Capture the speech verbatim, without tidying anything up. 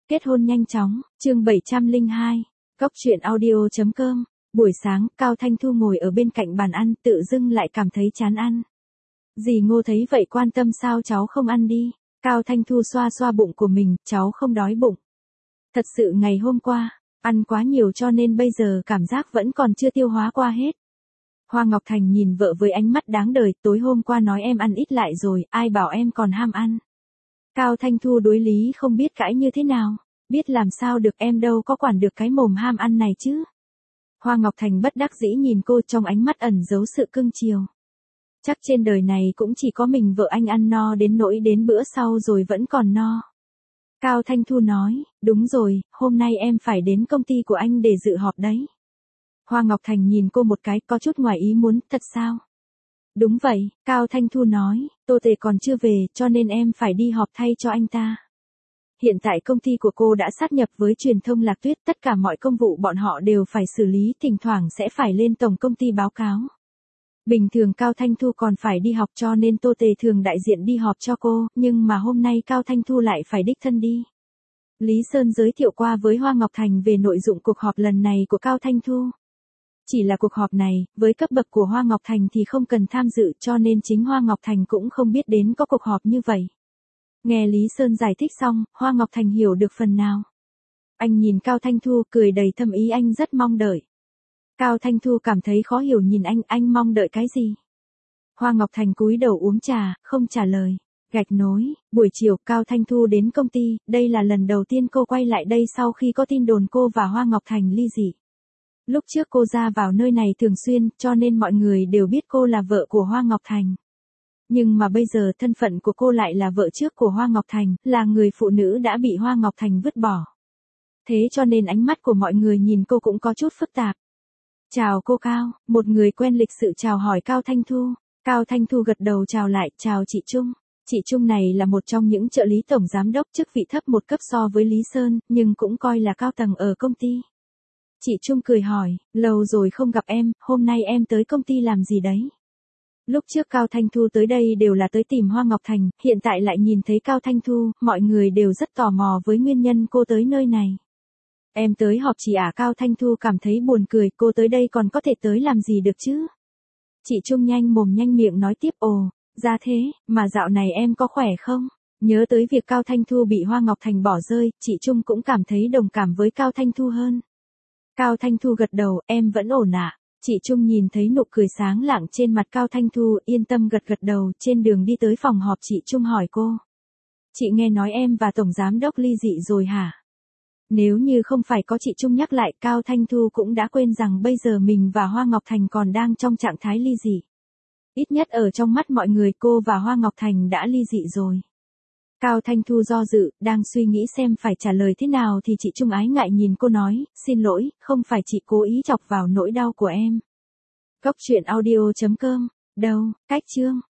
Kết hôn nhanh chóng, chương bảy trăm lẻ hai, Cốc truyện audio chấm com. Buổi sáng, Cao Thanh Thu ngồi ở bên cạnh bàn ăn, tự dưng lại cảm thấy chán ăn. Dì Ngô thấy vậy quan tâm sao cháu không ăn đi. Cao Thanh Thu xoa xoa bụng của mình, cháu không đói bụng. Thật sự ngày hôm qua, ăn quá nhiều cho nên bây giờ cảm giác vẫn còn chưa tiêu hóa qua hết. Hoa Ngọc Thành nhìn vợ với ánh mắt đáng đời, tối hôm qua nói em ăn ít lại rồi, ai bảo em còn ham ăn. Cao Thanh Thu đối lý không biết cãi như thế nào, biết làm sao được, em đâu có quản được cái mồm ham ăn này chứ. Hoa Ngọc Thành bất đắc dĩ nhìn cô, trong ánh mắt ẩn giấu sự cưng chiều. Chắc trên đời này cũng chỉ có mình vợ anh ăn no đến nỗi đến bữa sau rồi vẫn còn no. Cao Thanh Thu nói, đúng rồi, hôm nay em phải đến công ty của anh để dự họp đấy. Hoa Ngọc Thành nhìn cô một cái, có chút ngoài ý muốn, thật sao? Đúng vậy, Cao Thanh Thu nói, Tô Tề còn chưa về, cho nên em phải đi họp thay cho anh ta. Hiện tại công ty của cô đã sát nhập với truyền thông Lạc Tuyết, tất cả mọi công vụ bọn họ đều phải xử lý, thỉnh thoảng sẽ phải lên tổng công ty báo cáo. Bình thường Cao Thanh Thu còn phải đi học cho nên Tô Tề thường đại diện đi họp cho cô, nhưng mà hôm nay Cao Thanh Thu lại phải đích thân đi. Lý Sơn giới thiệu qua với Hoa Ngọc Thành về nội dung cuộc họp lần này của Cao Thanh Thu. Chỉ là cuộc họp này, với cấp bậc của Hoa Ngọc Thành thì không cần tham dự, cho nên chính Hoa Ngọc Thành cũng không biết đến có cuộc họp như vậy. Nghe Lý Sơn giải thích xong, Hoa Ngọc Thành hiểu được phần nào. Anh nhìn Cao Thanh Thu cười đầy thâm ý, anh rất mong đợi. Cao Thanh Thu cảm thấy khó hiểu nhìn anh, anh mong đợi cái gì? Hoa Ngọc Thành cúi đầu uống trà, không trả lời. Gạch nối, buổi chiều Cao Thanh Thu đến công ty, đây là lần đầu tiên cô quay lại đây sau khi có tin đồn cô và Hoa Ngọc Thành ly dị. Lúc trước cô ra vào nơi này thường xuyên, cho nên mọi người đều biết cô là vợ của Hoa Ngọc Thành. Nhưng mà bây giờ thân phận của cô lại là vợ trước của Hoa Ngọc Thành, là người phụ nữ đã bị Hoa Ngọc Thành vứt bỏ. Thế cho nên ánh mắt của mọi người nhìn cô cũng có chút phức tạp. Chào cô Cao, một người quen lịch sự chào hỏi Cao Thanh Thu. Cao Thanh Thu gật đầu chào lại, chào chị Trung. Chị Trung này là một trong những trợ lý tổng giám đốc, chức vị thấp một cấp so với Lý Sơn, nhưng cũng coi là cao tầng ở công ty. Chị Trung cười hỏi, lâu rồi không gặp em, hôm nay em tới công ty làm gì đấy? Lúc trước Cao Thanh Thu tới đây đều là tới tìm Hoa Ngọc Thành, hiện tại lại nhìn thấy Cao Thanh Thu, mọi người đều rất tò mò với nguyên nhân cô tới nơi này. Em tới họp chị à? Cao Thanh Thu cảm thấy buồn cười, cô tới đây còn có thể tới làm gì được chứ? Chị Trung nhanh mồm nhanh miệng nói tiếp, ồ, ra thế, mà dạo này em có khỏe không? Nhớ tới việc Cao Thanh Thu bị Hoa Ngọc Thành bỏ rơi, chị Trung cũng cảm thấy đồng cảm với Cao Thanh Thu hơn. Cao Thanh Thu gật đầu, em vẫn ổn ạ. Chị Trung nhìn thấy nụ cười sáng lạng trên mặt Cao Thanh Thu, yên tâm gật gật đầu. Trên đường đi tới phòng họp chị Trung hỏi cô. Chị nghe nói em và Tổng Giám đốc ly dị rồi hả? Nếu như không phải có chị Trung nhắc lại, Cao Thanh Thu cũng đã quên rằng bây giờ mình và Hoa Ngọc Thành còn đang trong trạng thái ly dị. Ít nhất ở trong mắt mọi người cô và Hoa Ngọc Thành đã ly dị rồi. Cao Thanh Thu do dự, đang suy nghĩ xem phải trả lời thế nào thì chị Trung ái ngại nhìn cô nói, xin lỗi, không phải chị cố ý chọc vào nỗi đau của em. Cốc truyện audio chấm com, đâu, cách chương.